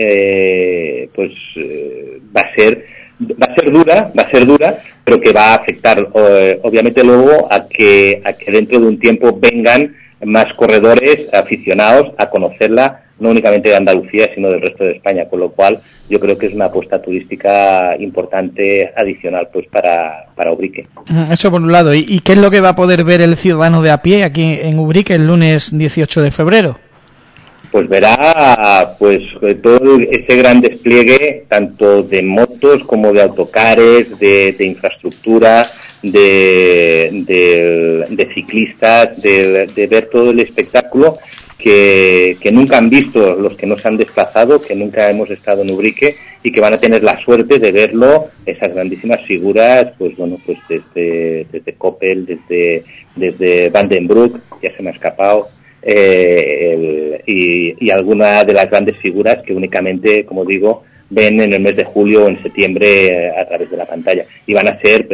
[SPEAKER 9] va a ser dura, pero que va a afectar obviamente luego a que dentro de un tiempo vengan más corredores aficionados a conocerla, no únicamente de Andalucía, sino del resto de España, con lo cual yo creo que es una apuesta turística importante adicional pues para Ubrique.
[SPEAKER 2] Eso por un lado. ¿Y qué es lo que va a poder ver el ciudadano de a pie aquí en Ubrique el lunes 18 de febrero?
[SPEAKER 9] Pues verá pues todo ese gran despliegue tanto de motos como de autocares, de infraestructura, de ciclistas, de ver todo el espectáculo que nunca han visto los que no se han desplazado, que nunca hemos estado en Ubrique y que van a tener la suerte de verlo, esas grandísimas figuras, pues bueno, pues desde Coppel, desde Van den Broek, ya se me ha escapado, y alguna de las grandes figuras que únicamente, como digo, ven en el mes de julio o en septiembre a través de la pantalla y van a ser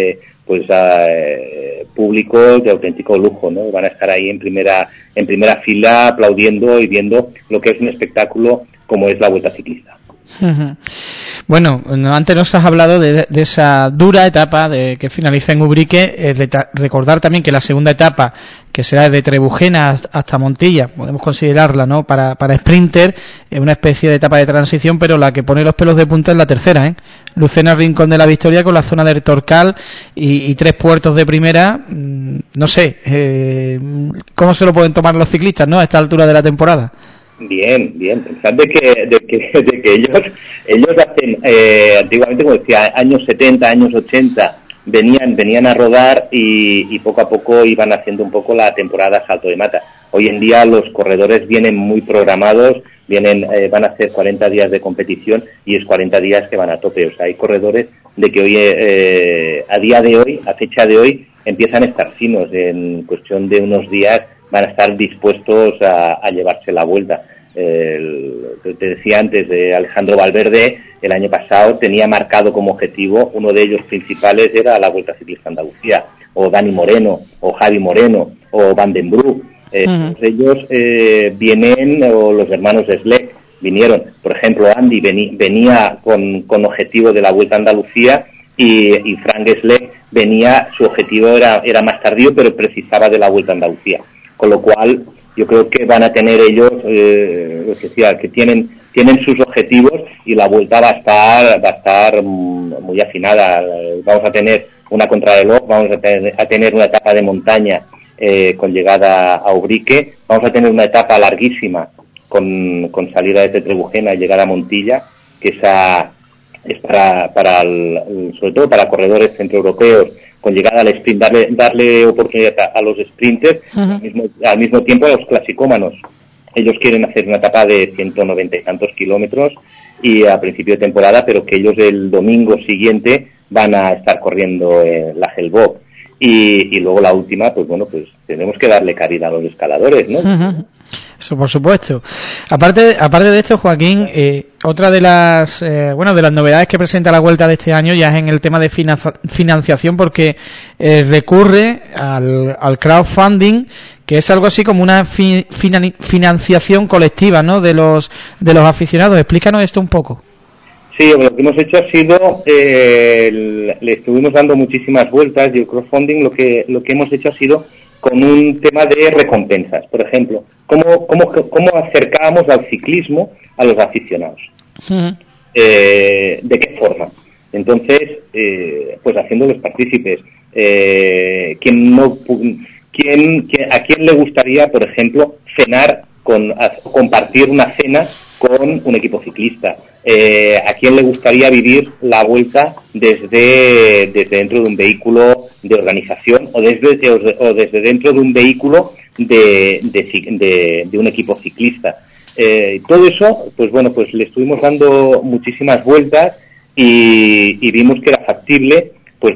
[SPEAKER 9] público de auténtico lujo, ¿no? Van a estar ahí en primera fila aplaudiendo y viendo lo que es un espectáculo como es la Vuelta Ciclista.
[SPEAKER 2] Bueno, antes nos has hablado de esa dura etapa que finaliza en Ubrique. Recordar también que la segunda etapa, que será desde Trebujena hasta Montilla, podemos considerarla, ¿no? Para sprinter, es una especie de etapa de transición, pero la que pone los pelos de punta es la tercera, Lucena Rincón de la Victoria con la zona de Torcal y 3 puertos de primera. No sé, ¿cómo se lo pueden tomar los ciclistas, ¿no? A esta altura de la temporada.
[SPEAKER 9] Bien. Pensad de que ellos hacen, antiguamente, como decía, años 70, años 80, venían a rodar y poco a poco iban haciendo un poco la temporada salto de mata. Hoy en día los corredores vienen muy programados, van a hacer 40 días de competición y es 40 días que van a tope. O sea, hay corredores de que hoy, a día de hoy, a fecha de hoy, empiezan a estar finos. En cuestión de unos días van a estar dispuestos a llevarse la vuelta. Te decía antes de Alejandro Valverde, el año pasado tenía marcado como objetivo, uno de ellos principales era la Vuelta Ciclista Andalucía, o Dani Moreno, o Javi Moreno, o Van den Broek. Todos ellos vienen, o los hermanos de Schleck vinieron. Por ejemplo, Andy venía con objetivo de la Vuelta a Andalucía y Frank Schleck venía, su objetivo era más tardío, pero precisaba de la Vuelta a Andalucía. Con lo cual, yo creo que van a tener ellos, que tienen tienen sus objetivos y la vuelta va a estar muy afinada. Vamos a tener una contrarreloj, vamos a tener una etapa de montaña con llegada a Ubrique, vamos a tener una etapa larguísima con salida desde Trebujena y llegada a Montilla, que esa es sobre todo para corredores centroeuropeos, con llegada al sprint, darle oportunidad a los sprinters, al mismo tiempo a los clasicómanos. Ellos quieren hacer una etapa de 190 y tantos kilómetros y a principio de temporada, pero que ellos el domingo siguiente van a estar corriendo la Hellbock. Y luego la última, pues bueno, pues tenemos que darle caridad a los escaladores, ¿no?
[SPEAKER 2] Eso por supuesto. Aparte de esto, Joaquín, otra de las de las novedades que presenta la Vuelta de este año ya es en el tema de financiación, porque recurre al crowdfunding, que es algo así como una financiación colectiva, ¿no?, de los aficionados. Explícanos esto un poco.
[SPEAKER 9] Sí, lo que hemos hecho ha sido, le estuvimos dando muchísimas vueltas, y el crowdfunding lo que hemos hecho ha sido con un tema de recompensas. Por ejemplo, ¿cómo acercábamos al ciclismo a los aficionados? ¿De qué forma? Entonces, pues haciéndolos partícipes. ¿A quién le gustaría, por ejemplo, compartir una cena con un equipo ciclista? ¿A quién le gustaría vivir la vuelta desde dentro de un vehículo de organización o desde dentro de un vehículo de un equipo ciclista? Todo eso, pues bueno, pues le estuvimos dando muchísimas vueltas y vimos que era factible, pues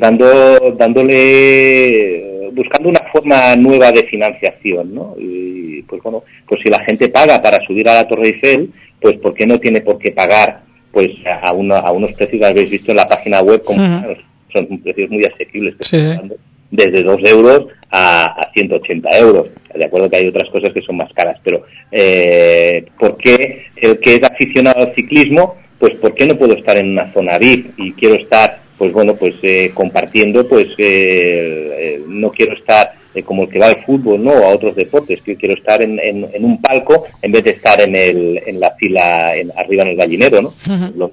[SPEAKER 9] buscando una forma nueva de financiación, ¿no? Y pues bueno, pues si la gente paga para subir a la Torre Eiffel, pues ¿por qué no tiene por qué pagar pues a unos precios que habéis visto en la página web? Son precios muy asequibles, desde 2 euros a 180 euros. De acuerdo que hay otras cosas que son más caras, pero ¿por qué el que es aficionado al ciclismo, pues ¿por qué no puedo estar en una zona VIP y quiero estar, pues bueno, pues compartiendo, pues no quiero estar como el que va al fútbol, ¿no?, o a otros deportes, que quiero estar en un palco en vez de estar en la fila arriba en el gallinero, ¿no?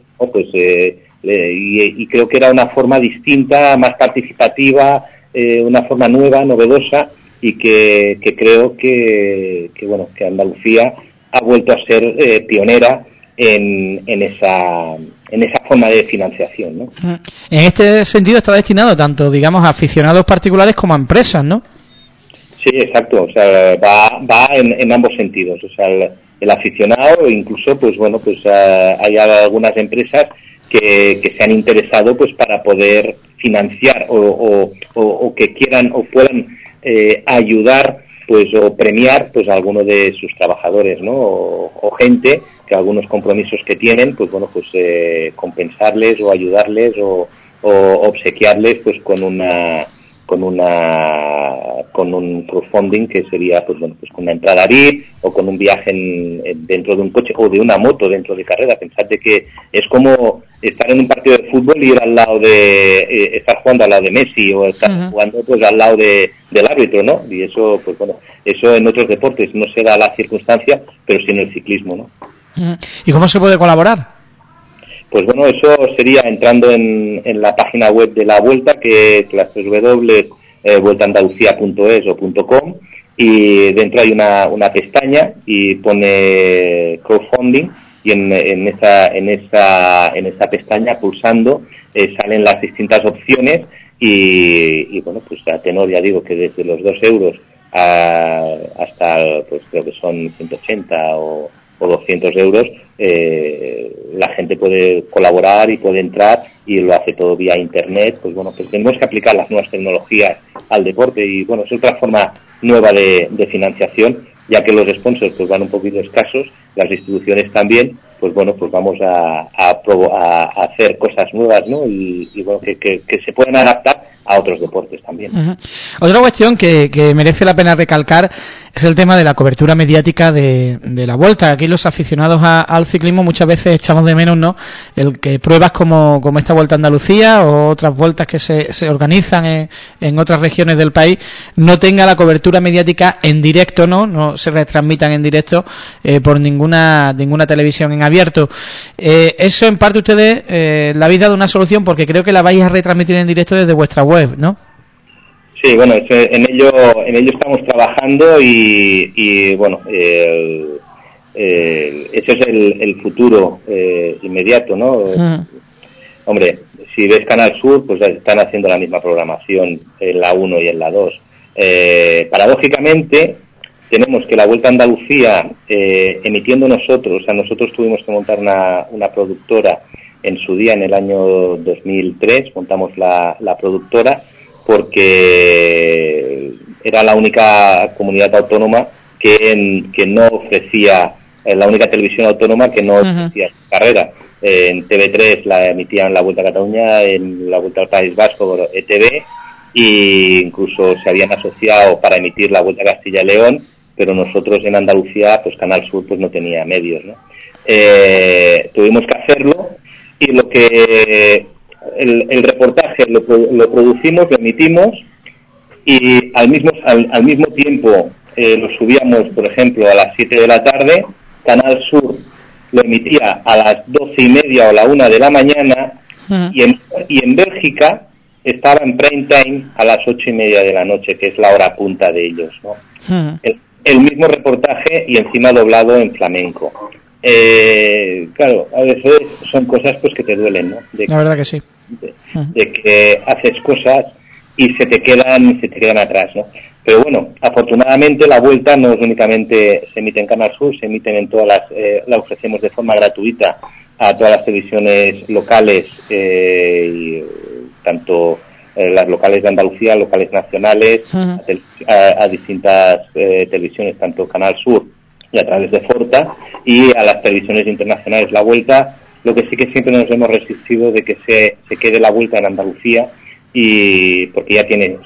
[SPEAKER 9] Y creo que era una forma distinta, más participativa, una forma nueva, novedosa, y que creo que Andalucía ha vuelto a ser pionera en esa forma de financiación, ¿no?
[SPEAKER 2] En este sentido está destinado tanto, digamos, a aficionados particulares como a empresas, ¿no?
[SPEAKER 9] Sí, exacto. O sea, va en ambos sentidos. O sea, el aficionado, incluso, pues bueno, pues hay algunas empresas que se han interesado, pues para poder financiar o que quieran o puedan ayudar, pues, o premiar, pues, a alguno de sus trabajadores, ¿no? O gente que algunos compromisos que tienen, pues bueno, pues compensarles o ayudarles o obsequiarles, pues con un crowdfunding, que sería, pues bueno, pues con una entrada VIP o con un viaje dentro de un coche o de una moto dentro de carrera. Pensad de que es como estar en un partido de fútbol y ir al lado estar jugando al lado de Messi, o estar jugando, pues, al lado del árbitro, ¿no? Y eso, pues bueno, eso en otros deportes no se da la circunstancia, pero sí en el ciclismo, ¿no?
[SPEAKER 2] ¿Y cómo se puede colaborar?
[SPEAKER 9] Pues bueno, eso sería entrando en la página web de la Vuelta, que es la www.vueltaandalucía.es o .com, y dentro hay una pestaña y pone crowdfunding, y en esa pestaña, pulsando, salen las distintas opciones, y bueno, pues a tenor, ya digo, que desde los 2 euros hasta, pues creo que son 180 o 200 euros, la gente puede colaborar y puede entrar, y lo hace todo vía internet. Pues bueno, pues tenemos que aplicar las nuevas tecnologías al deporte, y bueno, es otra forma nueva de financiación, ya que los sponsors pues van un poquito escasos, las instituciones también. Pues bueno, pues vamos a hacer cosas nuevas, ¿no? Y bueno, que se puedan adaptar a otros deportes también.
[SPEAKER 2] Otra cuestión que merece la pena recalcar es el tema de la cobertura mediática de la Vuelta. Aquí los aficionados al ciclismo muchas veces echamos de menos, ¿no?, el que pruebas como esta Vuelta a Andalucía o otras vueltas que se organizan en otras regiones del país no tenga la cobertura mediática en directo, no se retransmitan en directo por ninguna televisión en abierto. Eso en parte ustedes le habéis dado una solución, porque creo que la vais a retransmitir en directo desde vuestra web, ¿no?
[SPEAKER 9] Sí, bueno, en ello estamos trabajando y bueno, ese es el futuro inmediato, ¿no? Hombre, si ves Canal Sur, pues están haciendo la misma programación en la 1 y en la 2. Paradójicamente, tenemos que la Vuelta a Andalucía emitiendo nosotros, o sea, nosotros tuvimos que montar una productora en su día, en el año 2003, montamos la productora, porque era la única comunidad autónoma que no ofrecía, la única televisión autónoma que no ofrecía carrera. En TV3 la emitían la Vuelta a Cataluña, en la Vuelta al País Vasco ETV, e incluso se habían asociado para emitir la Vuelta a Castilla y León, pero nosotros en Andalucía, pues Canal Sur pues no tenía medios, ¿no? Tuvimos que hacerlo, y lo que el reportaje lo producimos, lo emitimos, y al mismo tiempo lo subíamos, por ejemplo, a las 7 de la tarde. Canal Sur lo emitía a las 12:30 o la 1 de la mañana, y en Bélgica estaba en prime time a las 8:30 de la noche, que es la hora punta de ellos, ¿no? El mismo reportaje y encima doblado en flamenco. Claro, a veces son cosas pues que te duelen, ¿no?
[SPEAKER 2] La verdad que sí.
[SPEAKER 9] De que haces cosas y se te quedan atrás, ¿no? Pero bueno, afortunadamente la Vuelta no únicamente se emite en Canal Sur, se emiten en todas la ofrecemos de forma gratuita a todas las televisiones locales, tanto las locales de Andalucía, locales nacionales, a distintas televisiones, tanto Canal Sur y a través de Forta, y a las televisiones internacionales. La Vuelta, lo que sí que siempre nos hemos resistido de que se quede la Vuelta en Andalucía, y porque ya tiene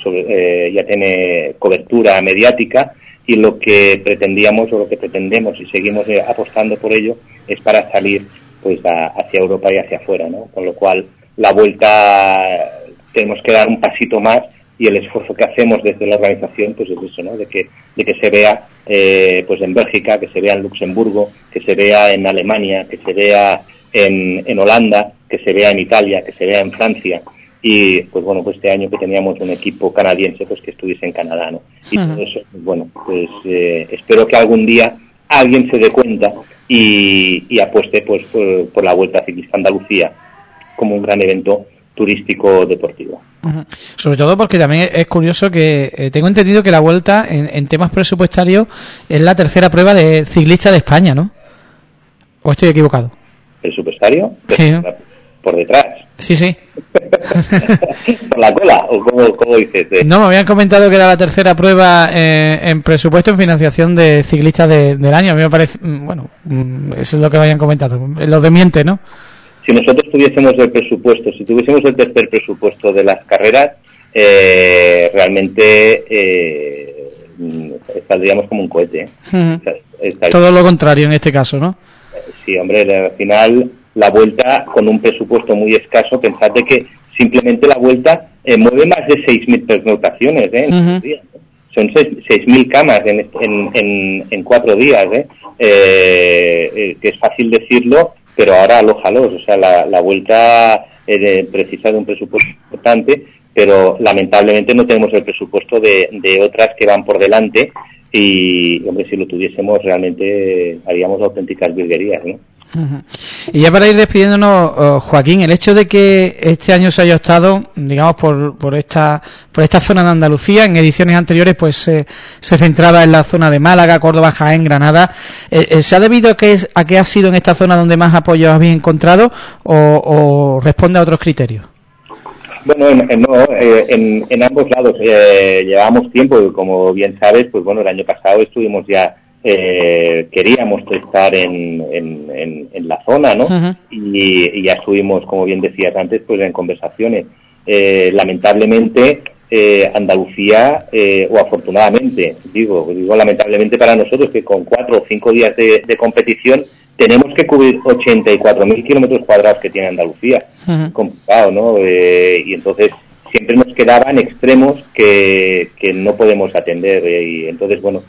[SPEAKER 9] cobertura mediática, y lo que pretendíamos o lo que pretendemos y seguimos apostando por ello es para salir pues hacia Europa y hacia afuera, ¿no? Con lo cual la Vuelta tenemos que dar un pasito más, y el esfuerzo que hacemos desde la organización pues es eso, ¿no? De que se vea pues en Bélgica, que se vea en Luxemburgo, que se vea en Alemania, que se vea en Holanda, que se vea en Italia, que se vea en Francia, y pues bueno, pues este año que teníamos un equipo canadiense pues que estuviese en Canadá, ¿no? Y todo eso, bueno, pues espero que algún día alguien se dé cuenta y apueste pues por la Vuelta Ciclista Andalucía como un gran evento turístico deportivo.
[SPEAKER 2] Sobre todo porque también es curioso que tengo entendido que la Vuelta en temas presupuestarios es la tercera prueba de ciclista de España, ¿no? ¿O estoy equivocado?
[SPEAKER 9] ¿Presupuestario?
[SPEAKER 2] Sí.
[SPEAKER 9] Por detrás.
[SPEAKER 2] Sí.
[SPEAKER 9] ¿Por la cola? ¿O cómo dices?
[SPEAKER 2] No, me habían comentado que era la tercera prueba en presupuesto en financiación de ciclistas del año. A mí me parece, bueno, eso es lo que me habían comentado. Los de Miente, ¿no?
[SPEAKER 9] Si nosotros tuviésemos el presupuesto, si tuviésemos el tercer presupuesto de las carreras, realmente saldríamos como un cohete.
[SPEAKER 2] Todo lo contrario en este caso, ¿no?
[SPEAKER 9] Sí, hombre, al final la Vuelta con un presupuesto muy escaso, pensad de que simplemente la Vuelta mueve más de 6.000 pernoctaciones en 4 días. Son 6.000 camas en 4 días, que es fácil decirlo, pero ahora alójalos. O sea, la Vuelta precisa de un presupuesto importante, pero lamentablemente no tenemos el presupuesto de otras que van por delante, y hombre, si lo tuviésemos realmente haríamos auténticas virguerías, ¿no?
[SPEAKER 2] Y ya para ir despidiéndonos, Joaquín, el hecho de que este año se haya optado, digamos, por esta zona de Andalucía, en ediciones anteriores pues se centraba en la zona de Málaga, Córdoba, Jaén, Granada, ¿se ha debido a que ha sido en esta zona donde más apoyo habéis encontrado o responde a otros criterios?
[SPEAKER 9] Bueno, en ambos lados llevamos tiempo, como bien sabes, pues bueno, el año pasado estuvimos ya, queríamos estar en la zona, ¿no? Y ya estuvimos, como bien decías antes, pues en conversaciones. lamentablemente Andalucía, o afortunadamente, digo lamentablemente para nosotros, que con 4 o 5 días de competición tenemos que cubrir 84.000 kilómetros cuadrados que tiene Andalucía. Complicado, ¿no? Y entonces siempre nos quedaban extremos que no podemos atender, y entonces, bueno,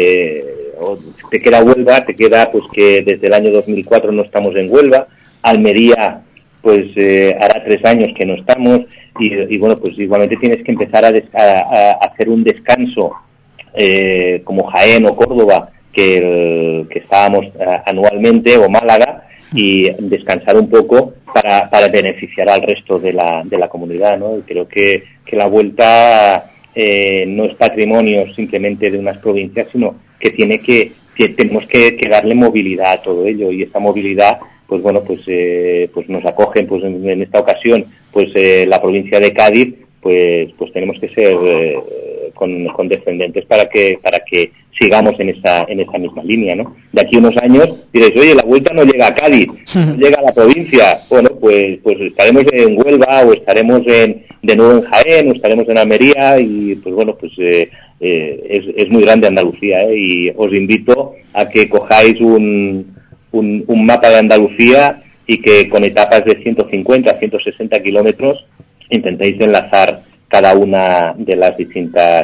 [SPEAKER 9] te queda Huelva, te queda pues que desde el año 2004 no estamos en Huelva, Almería pues hará 3 años que no estamos, y bueno, pues igualmente tienes que empezar a hacer un descanso como Jaén o Córdoba, que estábamos anualmente, o Málaga, y descansar un poco para beneficiar al resto de la comunidad, ¿no? Y creo que la Vuelta no es patrimonio simplemente de unas provincias, sino que tenemos que darle movilidad a todo ello, y esa movilidad, pues bueno, pues nos acogen, pues en esta ocasión, pues la provincia de Cádiz, pues tenemos que ser condescendentes para que sigamos en esa misma línea, ¿no? De aquí a unos años diréis, oye, la Vuelta no llega a Cádiz, no llega a la provincia. Bueno, pues estaremos en Huelva, o estaremos de nuevo en Jaén, o estaremos en Almería, y pues bueno, pues es muy grande Andalucía, y os invito a que cojáis un mapa de Andalucía, y que con etapas de 150 a 160 kilómetros intentéis enlazar cada una de las distintas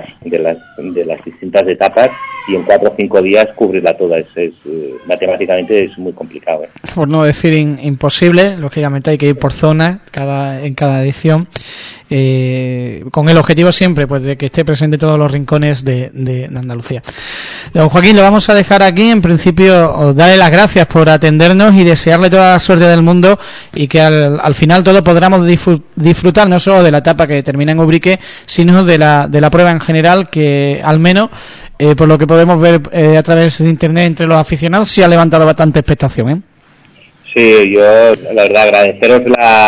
[SPEAKER 9] etapas, y en 4 o 5 días cubrirla toda. Matemáticamente es muy complicado.
[SPEAKER 2] Por no decir imposible, lógicamente hay que ir por zona en cada edición, con el objetivo siempre pues de que esté presente todos los rincones de Andalucía. Don Joaquín, lo vamos a dejar aquí. En principio, darle las gracias por atendernos y desearle toda la suerte del mundo, y que al final todos podamos disfrutar no solo de la etapa que termina en Ubrique, sino de la prueba en general, que al menos por lo que podemos ver a través de internet entre los aficionados, sí ha levantado bastante expectación,
[SPEAKER 9] Sí, yo la verdad agradeceros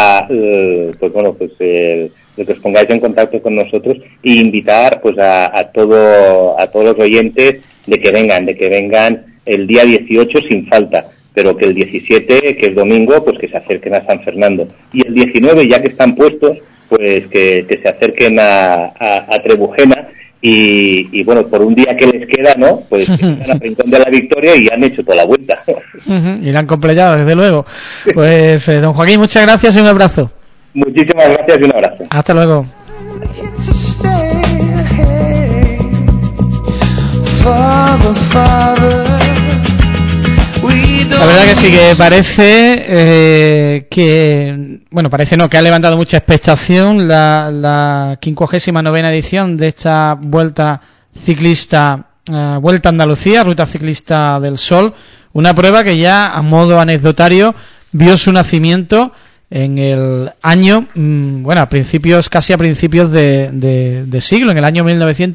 [SPEAKER 9] de que os pongáis en contacto con nosotros, e invitar pues a todos los oyentes de que vengan el día 18 sin falta, pero que el 17, que es domingo, pues que se acerquen a San Fernando, y el 19, ya que están puestos, pues que se acerquen a Trebujena, y bueno, por un día que les queda, ¿no? Pues que vengan a Rincón de la Victoria, y han hecho toda la Vuelta.
[SPEAKER 2] Y la han completado, desde luego. Pues don Joaquín, muchas gracias y un abrazo.
[SPEAKER 9] Muchísimas gracias y un abrazo.
[SPEAKER 2] Hasta luego. La verdad que sí, que parece que ha levantado mucha expectación la 59ª edición de esta Vuelta Ciclista, Vuelta Andalucía, Ruta Ciclista del Sol, una prueba que ya a modo anecdotario vio su nacimiento en el año, casi a principios de siglo, en el año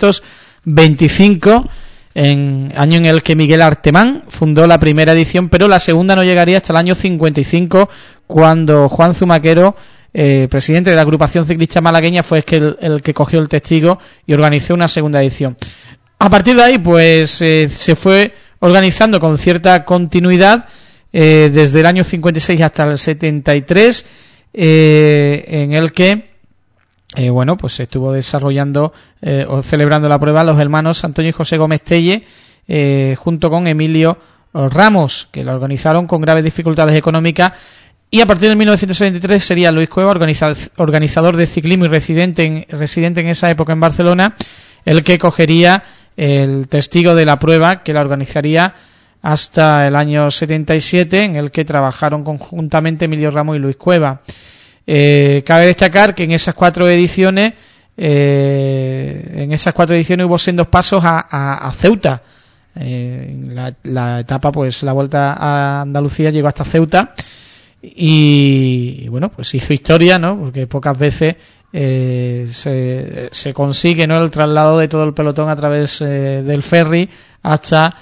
[SPEAKER 2] 1925, año en el que Miguel Artemán fundó la primera edición, pero la segunda no llegaría hasta el año 55, cuando Juan Zumaquero, presidente de la agrupación ciclista malagueña, fue el que cogió el testigo y organizó una segunda edición. A partir de ahí, pues se fue organizando con cierta continuidad, desde el año 56 hasta el 73, en el que pues se estuvo desarrollando o celebrando la prueba los hermanos Antonio y José Gómez Telle, junto con Emilio Ramos, que la organizaron con graves dificultades económicas, y a partir de 1973 sería Luis Cueva, organizador de ciclismo y residente en esa época en Barcelona, el que cogería el testigo de la prueba, que la organizaría hasta el año 77, en el que trabajaron conjuntamente Emilio Ramos y Luis Cueva. Cabe destacar que en esas 4 ediciones hubo sendos pasos a Ceuta. La etapa, pues la Vuelta a Andalucía llegó hasta Ceuta, y bueno, pues hizo historia, ¿no? Porque pocas veces se consigue, ¿no?, el traslado de todo el pelotón a través del ferry hasta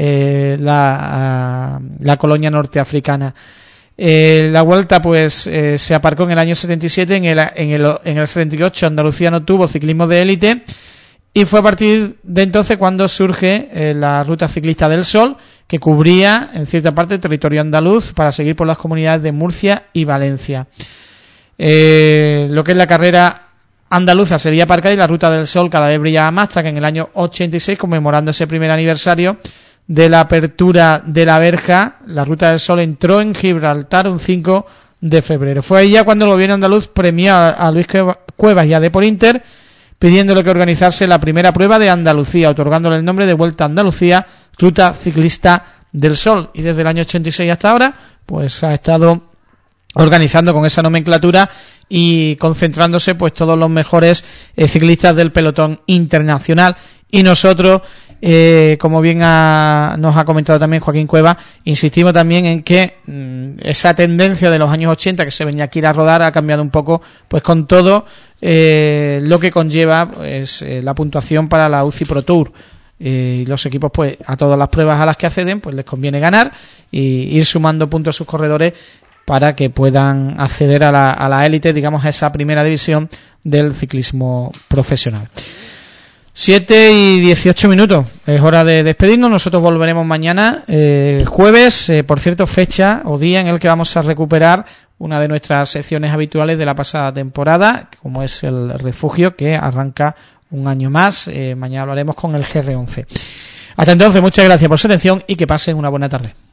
[SPEAKER 2] la colonia norteafricana. La Vuelta pues se aparcó en el año 77, en el 78 Andalucía no tuvo ciclismo de élite, y fue a partir de entonces cuando surge la Ruta Ciclista del Sol, que cubría en cierta parte el territorio andaluz para seguir por las comunidades de Murcia y Valencia. Lo que es la carrera andaluza Sevilla Aparcada y la Ruta del Sol cada vez brillaba más, hasta que en el año 86, conmemorando ese primer aniversario de la apertura de la verja, la Ruta del Sol entró en Gibraltar un 5 de febrero. Fue ahí ya cuando el gobierno andaluz premió a Luis Cuevas y a Depor Inter, pidiéndole que organizase la primera prueba de Andalucía, otorgándole el nombre de Vuelta a Andalucía, Ruta Ciclista del Sol. Y desde el año 86 hasta ahora, pues ha estado organizando con esa nomenclatura y concentrándose pues todos los mejores ciclistas del pelotón internacional. Y nosotros, como bien nos ha comentado también Joaquín Cueva, insistimos también en que esa tendencia de los años 80 que se venía aquí a rodar ha cambiado un poco, pues con todo lo que conlleva pues, la puntuación para la UCI Pro Tour. Y los equipos, pues a todas las pruebas a las que acceden, pues les conviene ganar y ir sumando puntos a sus corredores para que puedan acceder a la élite, digamos, a esa primera división del ciclismo profesional. 7:18, es hora de despedirnos. Nosotros volveremos mañana, jueves, por cierto, fecha o día en el que vamos a recuperar una de nuestras secciones habituales de la pasada temporada, como es el refugio, que arranca un año más. Mañana hablaremos con el GR11. Hasta entonces, muchas gracias por su atención y que pasen una buena tarde.